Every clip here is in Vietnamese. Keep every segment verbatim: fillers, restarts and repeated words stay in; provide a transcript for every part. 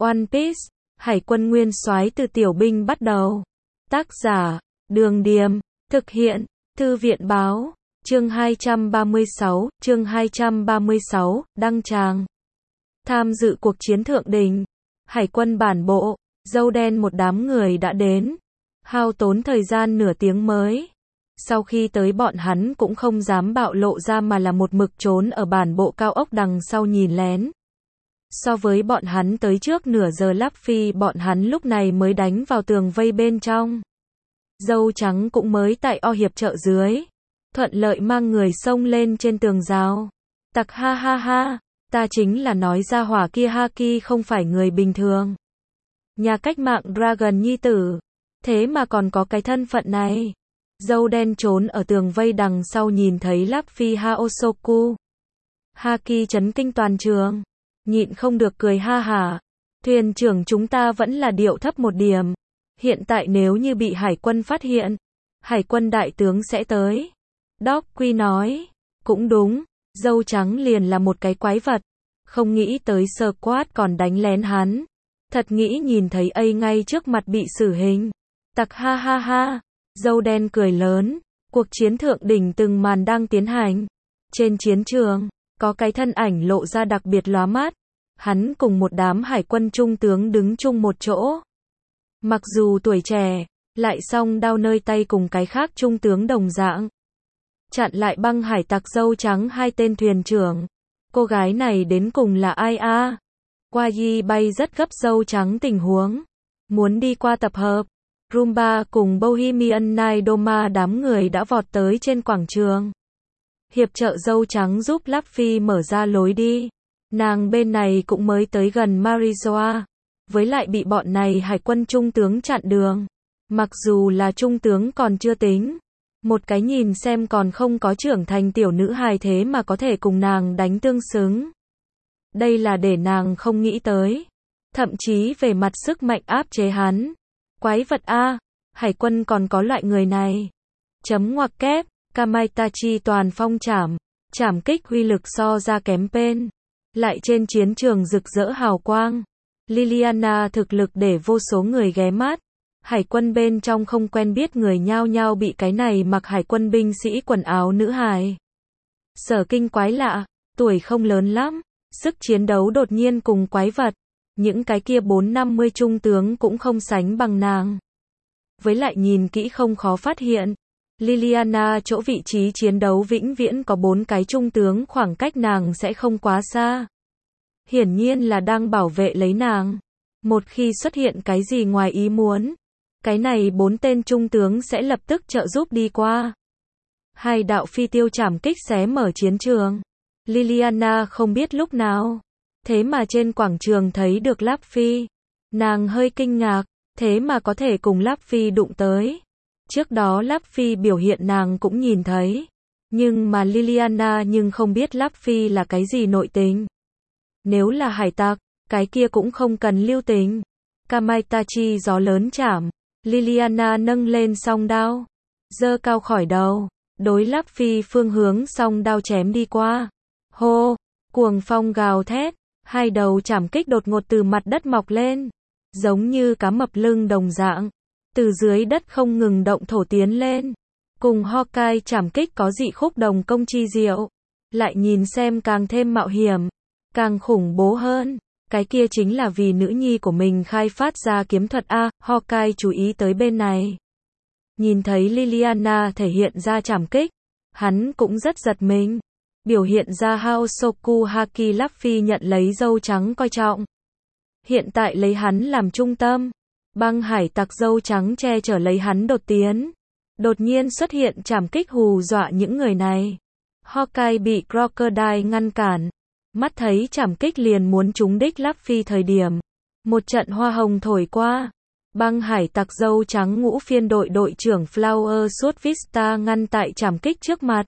One Piece, Hải quân nguyên soái từ tiểu binh bắt đầu. Tác giả, Đường Điềm, thực hiện, Thư viện Báo, chương hai trăm ba mươi sáu, chương hai trăm ba mươi sáu, đăng tràng. Tham dự cuộc chiến thượng đỉnh, Hải quân bản bộ, dâu đen một đám người đã đến, hao tốn thời gian nửa tiếng mới. Sau khi tới bọn hắn cũng không dám bạo lộ ra mà là một mực trốn ở bản bộ cao ốc đằng sau nhìn lén. So với bọn hắn tới trước nửa giờ Luffy bọn hắn lúc này mới đánh vào tường vây bên trong. Dâu trắng cũng mới tại o hiệp trợ dưới. Thuận lợi mang người xông lên trên tường rào. Tặc ha ha ha, ta chính là nói ra hỏa kia Haki không phải người bình thường. Nhà cách mạng Dragon nhi tử. Thế mà còn có cái thân phận này. Dâu đen trốn ở tường vây đằng sau nhìn thấy Luffy Haosoku. Haki chấn kinh toàn trường. Nhịn không được cười ha hả. Thuyền trưởng chúng ta vẫn là điệu thấp một điểm. Hiện tại nếu như bị hải quân phát hiện, hải quân đại tướng sẽ tới. Doc Quy nói. Cũng đúng, dâu trắng liền là một cái quái vật. Không nghĩ tới Squad còn đánh lén hắn. Thật nghĩ nhìn thấy A ngay trước mặt bị xử hình. Tặc ha ha ha. Dâu đen cười lớn. Cuộc chiến thượng đỉnh từng màn đang tiến hành. Trên chiến trường, có cái thân ảnh lộ ra đặc biệt lóa mắt. Hắn cùng một đám hải quân trung tướng đứng chung một chỗ. Mặc dù tuổi trẻ, lại song đao nơi tay cùng cái khác trung tướng đồng dạng. Chặn lại băng hải tặc dâu trắng hai tên thuyền trưởng. Cô gái này đến cùng là ai a? Quayi bay rất gấp dâu trắng tình huống. Muốn đi qua tập hợp. Rumba cùng Bohemian Naidoma đám người đã vọt tới trên quảng trường. Hiệp trợ dâu trắng giúp Luffy mở ra lối đi. Nàng bên này cũng mới tới gần Marizoa. Với lại bị bọn này hải quân trung tướng chặn đường. Mặc dù là trung tướng còn chưa tính. Một cái nhìn xem còn không có trưởng thành tiểu nữ hài thế mà có thể cùng nàng đánh tương xứng. Đây là để nàng không nghĩ tới. Thậm chí về mặt sức mạnh áp chế hắn. Quái vật A, hải quân còn có loại người này. Chấm ngoặc kép, Kamaitachi toàn phong trảm. Trảm kích uy lực so ra kém bên. Lại trên chiến trường rực rỡ hào quang. Liliana thực lực để vô số người ghé mắt. Hải quân bên trong không quen biết người nhao nhao bị cái này mặc hải quân binh sĩ quần áo nữ hài. Sở kinh quái lạ, tuổi không lớn lắm, sức chiến đấu đột nhiên cùng quái vật. Những cái kia bốn năm mươi trung tướng cũng không sánh bằng nàng. Với lại nhìn kỹ không khó phát hiện. Liliana chỗ vị trí chiến đấu vĩnh viễn có bốn cái trung tướng khoảng cách nàng sẽ không quá xa. Hiển nhiên là đang bảo vệ lấy nàng. Một khi xuất hiện cái gì ngoài ý muốn, cái này bốn tên trung tướng sẽ lập tức trợ giúp đi qua. Hai đạo phi tiêu trảm kích xé mở chiến trường. Liliana không biết lúc nào. Thế mà trên quảng trường thấy được Luffy. Nàng hơi kinh ngạc. Thế mà có thể cùng Luffy đụng tới. Trước đó Luffy biểu hiện nàng cũng nhìn thấy. Nhưng mà Liliana nhưng không biết Luffy là cái gì nội tình. Nếu là hải tặc, cái kia cũng không cần lưu tình. Kamaitachi gió lớn chảm. Liliana nâng lên song đao. Giơ cao khỏi đầu. Đối Luffy phương hướng song đao chém đi qua. Hô! Cuồng phong gào thét. Hai đầu chảm kích đột ngột từ mặt đất mọc lên. Giống như cá mập lưng đồng dạng. Từ dưới đất không ngừng động thổ tiến lên. Cùng Hawkeye chảm kích có dị khúc đồng công chi diệu. Lại nhìn xem càng thêm mạo hiểm. Càng khủng bố hơn. Cái kia chính là vì nữ nhi của mình khai phát ra kiếm thuật A. Hawkeye chú ý tới bên này. Nhìn thấy Liliana thể hiện ra chảm kích. Hắn cũng rất giật mình. Biểu hiện ra Haosoku Haki Luffy nhận lấy dâu trắng coi trọng. Hiện tại lấy hắn làm trung tâm. Băng hải tặc dâu trắng che chở lấy hắn đột tiến. Đột nhiên xuất hiện trảm kích hù dọa những người này. Hawkeye bị Crocodile ngăn cản. Mắt thấy trảm kích liền muốn trúng đích Luffy thời điểm. Một trận hoa hồng thổi qua. Băng hải tặc dâu trắng ngũ phiên đội đội trưởng Flower Sword Vista ngăn tại trảm kích trước mặt.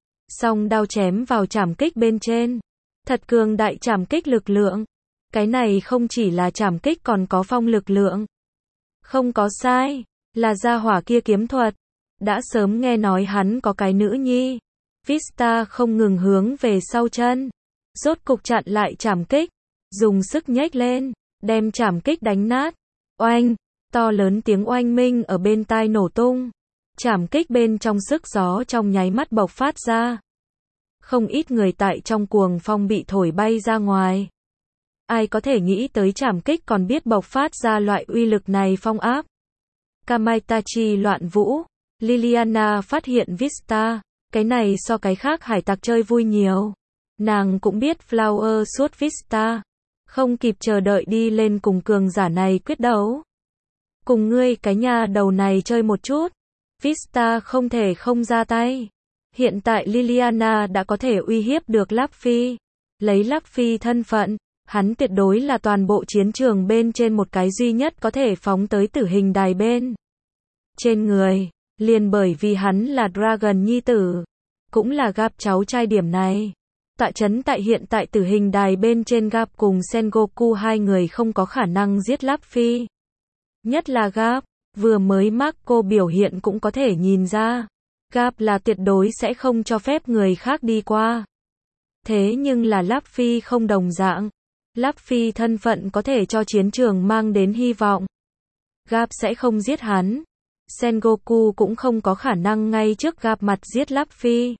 Song đao chém vào trảm kích bên trên. Thật cường đại trảm kích lực lượng. Cái này không chỉ là trảm kích còn có phong lực lượng. Không có sai, là gia hỏa kia kiếm thuật. Đã sớm nghe nói hắn có cái nữ nhi. Vista không ngừng hướng về sau chân. Rốt cục chặn lại trảm kích. Dùng sức nhếch lên. đem trảm kích đánh nát. Oanh, to lớn tiếng oanh minh ở bên tai nổ tung. Trảm kích bên trong sức gió trong nháy mắt bộc phát ra. Không ít người tại trong cuồng phong bị thổi bay ra ngoài. Ai có thể nghĩ tới trảm kích còn biết bộc phát ra loại uy lực này phong áp. Kamaitachi loạn vũ. Liliana phát hiện Vista. Cái này so cái khác hải tặc chơi vui nhiều. Nàng cũng biết Flower suốt Vista. Không kịp chờ đợi đi lên cùng cường giả này quyết đấu. Cùng ngươi cái nhà đầu này chơi một chút. Vista không thể không ra tay. Hiện tại Liliana đã có thể uy hiếp được Luffy. Lấy Luffy thân phận, hắn tuyệt đối là toàn bộ chiến trường bên trên một cái duy nhất có thể phóng tới tử hình đài bên. Trên người, liền bởi vì hắn là Dragon nhi tử, cũng là Garp cháu trai điểm này. Tạ chấn tại hiện tại tử hình đài bên trên Garp cùng Sengoku hai người không có khả năng giết Luffy. Nhất là Garp, vừa mới Marco biểu hiện cũng có thể nhìn ra. Garp là tuyệt đối sẽ không cho phép người khác đi qua. Thế nhưng là Luffy không đồng dạng. Luffy thân phận có thể cho chiến trường mang đến hy vọng. Garp sẽ không giết hắn. Sengoku cũng không có khả năng ngay trước Garp mặt giết Luffy.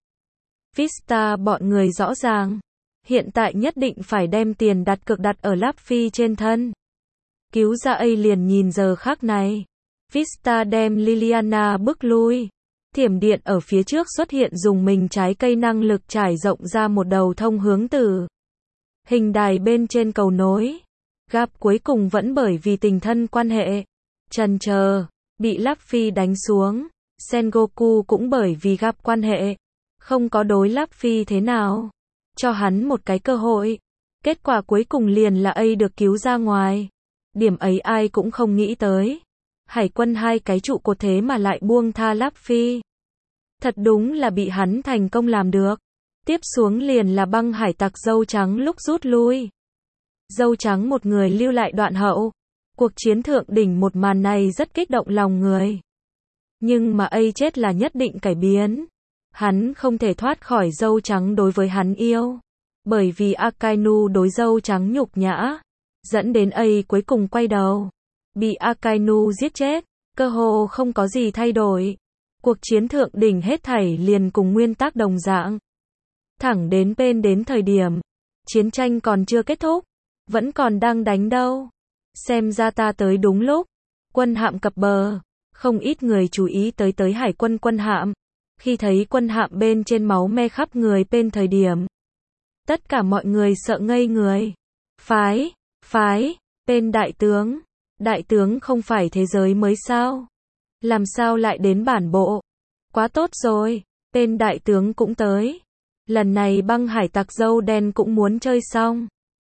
Vista bọn người rõ ràng. Hiện tại nhất định phải đem tiền đặt cược đặt ở Luffy trên thân. Cứu ra A liền nhìn giờ khắc này. Vista đem Liliana bước lui. Thiểm điện ở phía trước xuất hiện dùng mình trái cây năng lực trải rộng ra một đầu thông hướng từ hình đài bên trên cầu nối. Garp cuối cùng vẫn bởi vì tình thân quan hệ chần chờ, bị Luffy đánh xuống. Sengoku cũng bởi vì Garp quan hệ không có đối Luffy thế nào, cho hắn một cái cơ hội. Kết quả cuối cùng liền là A được cứu ra ngoài. Điểm ấy ai cũng không nghĩ tới. Hải quân hai cái trụ cột thế mà lại buông tha Luffy. Thật đúng là bị hắn thành công làm được. Tiếp xuống liền là băng hải tặc dâu trắng lúc rút lui. Dâu trắng một người lưu lại đoạn hậu. Cuộc chiến thượng đỉnh một màn này rất kích động lòng người. Nhưng mà A chết là nhất định cải biến. Hắn không thể thoát khỏi dâu trắng đối với hắn yêu. Bởi vì Akainu đối dâu trắng nhục nhã. Dẫn đến A cuối cùng quay đầu. Bị Akainu giết chết. Cơ hồ không có gì thay đổi. Cuộc chiến thượng đỉnh hết thảy liền cùng nguyên tắc đồng dạng. Thẳng đến bên đến thời điểm. Chiến tranh còn chưa kết thúc. Vẫn còn đang đánh đâu. Xem ra ta tới đúng lúc. Quân hạm cập bờ. Không ít người chú ý tới tới hải quân quân hạm. Khi thấy quân hạm bên trên máu me khắp người bên thời điểm. Tất cả mọi người sợ ngây người. Phái, phái, bên đại tướng. Đại tướng không phải thế giới mới sao? Làm sao lại đến bản bộ? Quá tốt rồi, bên đại tướng cũng tới. Lần này băng hải tặc dâu đen cũng muốn chơi xong.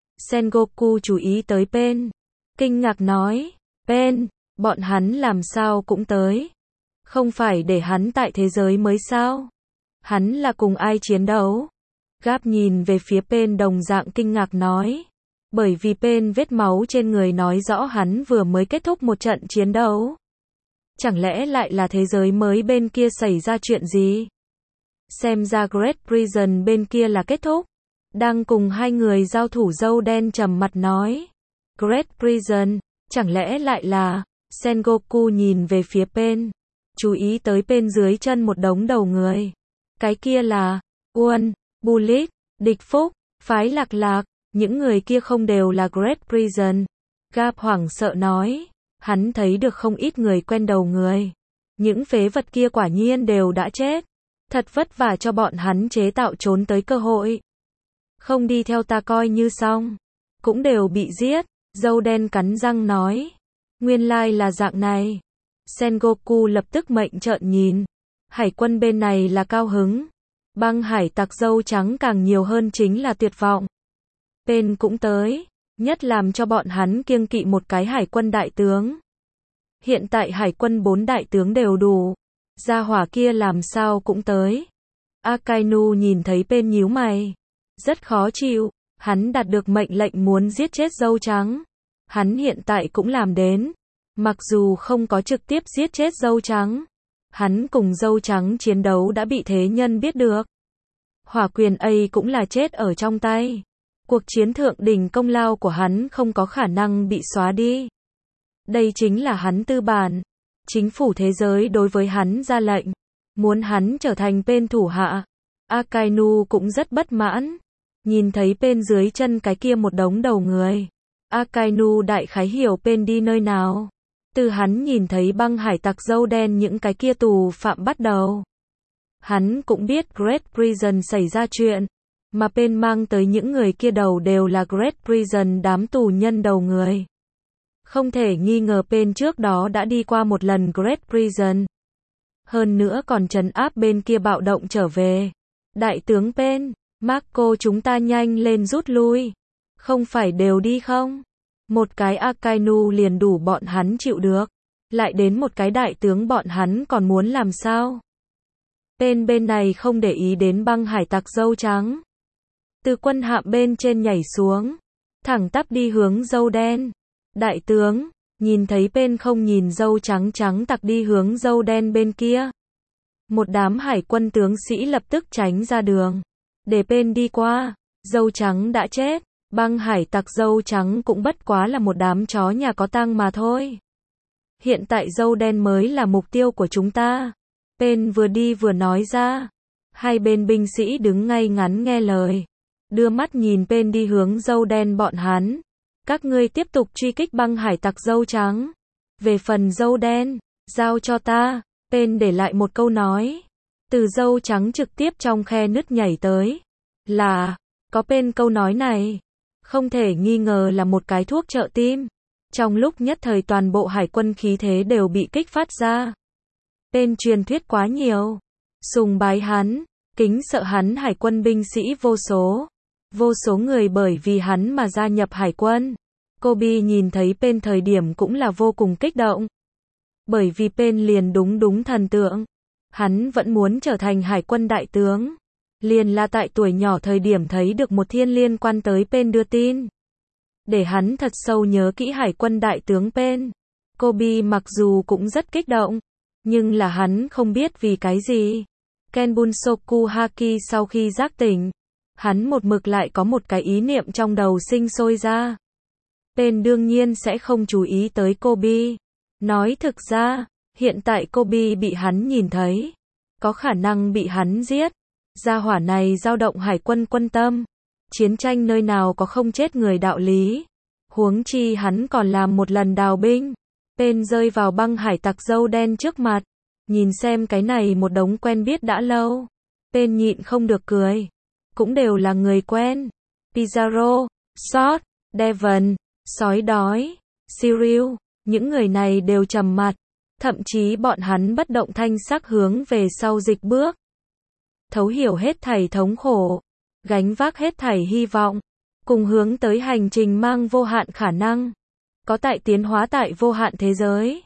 Sengoku chú ý tới Pen. Kinh ngạc nói, Pen, bọn hắn làm sao cũng tới. Không phải để hắn tại thế giới mới sao? Hắn là cùng ai chiến đấu? Garp nhìn về phía Pen đồng dạng kinh ngạc nói. Bởi vì Pen vết máu trên người nói rõ hắn vừa mới kết thúc một trận chiến đấu. Chẳng lẽ lại là thế giới mới bên kia xảy ra chuyện gì? Xem ra Great Prison bên kia là kết thúc. Đang cùng hai người giao thủ dâu đen trầm mặt nói. Great Prison, chẳng lẽ lại là... Sengoku nhìn về phía Pen. Chú ý tới Pen dưới chân một đống đầu người. Cái kia là... Uôn, Bullet, Địch Phúc, Phái Lạc Lạc. Những người kia không đều là Great Prison. Garp hoảng sợ nói. Hắn thấy được không ít người quen đầu người. Những phế vật kia quả nhiên đều đã chết. Thật vất vả cho bọn hắn chế tạo trốn tới cơ hội. Không đi theo ta coi như xong. Cũng đều bị giết. Dâu đen cắn răng nói. Nguyên lai là dạng này. Sengoku lập tức mệnh trợn nhìn. Hải quân bên này là cao hứng. Băng hải tặc dâu trắng càng nhiều hơn chính là tuyệt vọng. Pen cũng tới. Nhất làm cho bọn hắn kiêng kỵ một cái hải quân đại tướng. Hiện tại hải quân bốn đại tướng đều đủ. Gia hỏa kia làm sao cũng tới. Akainu nhìn thấy Pen nhíu mày. Rất khó chịu. Hắn đạt được mệnh lệnh muốn giết chết dâu trắng. Hắn hiện tại cũng làm đến. Mặc dù không có trực tiếp giết chết dâu trắng. Hắn cùng dâu trắng chiến đấu đã bị thế nhân biết được. Hỏa quyền A cũng là chết ở trong tay. Cuộc chiến thượng đỉnh công lao của hắn không có khả năng bị xóa đi. Đây chính là hắn tư bản. Chính phủ thế giới đối với hắn ra lệnh, muốn hắn trở thành bên thủ hạ. Akainu cũng rất bất mãn. Nhìn thấy bên dưới chân cái kia một đống đầu người. Akainu đại khái hiểu bên đi nơi nào. Từ hắn nhìn thấy băng hải tặc dâu đen những cái kia tù phạm bắt đầu. Hắn cũng biết Great Prison xảy ra chuyện. Mà bên mang tới những người kia đầu đều là Great Prison đám tù nhân đầu người. Không thể nghi ngờ bên trước đó đã đi qua một lần Great Prison. Hơn nữa còn trấn áp bên kia bạo động trở về. Đại tướng bên, Marco chúng ta nhanh lên rút lui. Không phải đều đi không? Một cái Akainu liền đủ bọn hắn chịu được. Lại đến một cái đại tướng bọn hắn còn muốn làm sao? Bên bên này không để ý đến băng hải tặc dâu trắng. Từ quân hạm bên trên nhảy xuống. Thẳng tắp đi hướng dâu đen. Đại tướng, nhìn thấy bên không nhìn dâu trắng trắng tặc đi hướng dâu đen bên kia. Một đám hải quân tướng sĩ lập tức tránh ra đường. Để bên đi qua, dâu trắng đã chết. Băng hải tặc dâu trắng cũng bất quá là một đám chó nhà có tang mà thôi. Hiện tại dâu đen mới là mục tiêu của chúng ta. Bên vừa đi vừa nói ra. Hai bên binh sĩ đứng ngay ngắn nghe lời. Đưa mắt nhìn bên đi hướng dâu đen bọn hắn. Các ngươi tiếp tục truy kích băng hải tặc dâu trắng. Về phần dâu đen, giao cho ta. Bên để lại một câu nói. Từ dâu trắng trực tiếp trong khe nứt nhảy tới. Là, có bên câu nói này. Không thể nghi ngờ là một cái thuốc trợ tim. Trong lúc nhất thời toàn bộ hải quân khí thế đều bị kích phát ra. Bên truyền thuyết quá nhiều. Sùng bái hắn, kính sợ hắn hải quân binh sĩ vô số. Vô số người bởi vì hắn mà gia nhập hải quân. Kobe nhìn thấy bên thời điểm cũng là vô cùng kích động. Bởi vì bên liền đúng đúng thần tượng. Hắn vẫn muốn trở thành hải quân đại tướng. Liền là tại tuổi nhỏ thời điểm thấy được một thiên liên quan tới bên đưa tin. Để hắn thật sâu nhớ kỹ hải quân đại tướng bên. Kobe mặc dù cũng rất kích động. Nhưng là hắn không biết vì cái gì. Kenbunsoku Haki sau khi giác tỉnh. Hắn một mực lại có một cái ý niệm trong đầu sinh sôi ra. Bên đương nhiên sẽ không chú ý tới Kobe. Nói thực ra, hiện tại Kobe bị hắn nhìn thấy. Có khả năng bị hắn giết. Gia hỏa này dao động hải quân quân tâm. Chiến tranh nơi nào có không chết người đạo lý. Huống chi hắn còn làm một lần đào binh. Bên rơi vào băng hải tặc dâu đen trước mặt. Nhìn xem cái này một đống quen biết đã lâu. Bên nhịn không được cười. Cũng đều là người quen. Pizarro, Sot, Devon, sói đói, Cyril. Những người này đều trầm mặt. Thậm chí bọn hắn bất động thanh sắc hướng về sau dịch bước. Thấu hiểu hết thảy thống khổ. Gánh vác hết thảy hy vọng. Cùng hướng tới hành trình mang vô hạn khả năng. Có tại tiến hóa tại vô hạn thế giới.